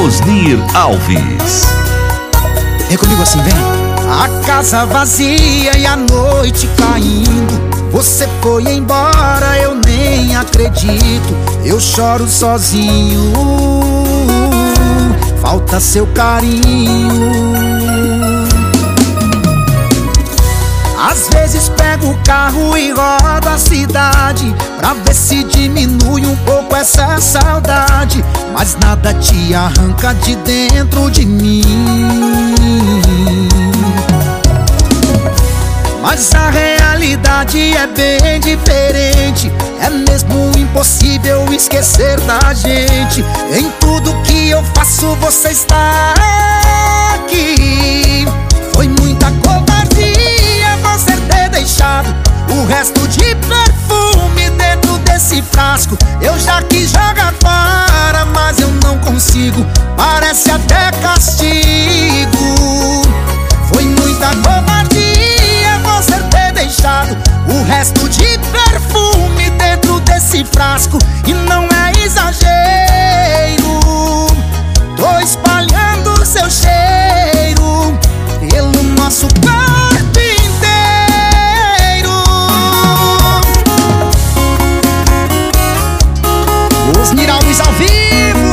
Osnir Alves. Vem comigo assim, vem. A casa vazia e a noite caindo, você foi embora, eu nem acredito. Eu choro sozinho, falta seu carinho. Às vezes pego o carro e rodo a cidade pra ver se diminui um pouco essa saudade, mas nada te arranca de dentro de mim. Mas a realidade é bem diferente, é mesmo impossível esquecer da gente. Em tudo que eu faço você está aqui. Foi muita covardia você ter deixado o resto de perfume dentro desse frasco. Eu já quis jogar fora, mas eu não consigo, parece até castigo. Foi muita covardia você ter deixado o resto de perfume dentro desse frasco. E não é exagero, tô espalhando seu cheiro pelo nosso corpo inteiro. Osnir Alves ao vivo.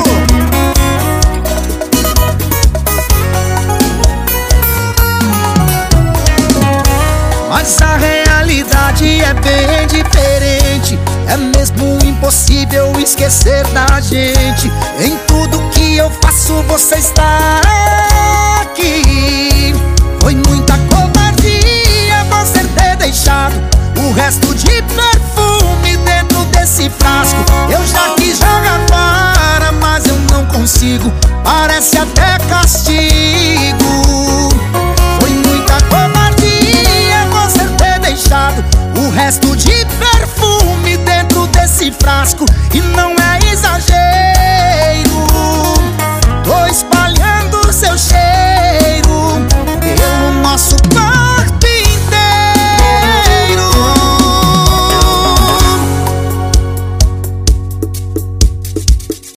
Mas a realidade é bem diferente, é mesmo impossível esquecer da gente. Em tudo que eu faço você está aqui. Foi muita covardia você ter deixado o resto de perfume dentro desse frasco. Eu já quis jogar fora, mas eu não consigo, parece até castigo. Foi muita covardia você ter deixado o resto de perfume dentro desse frasco. E não é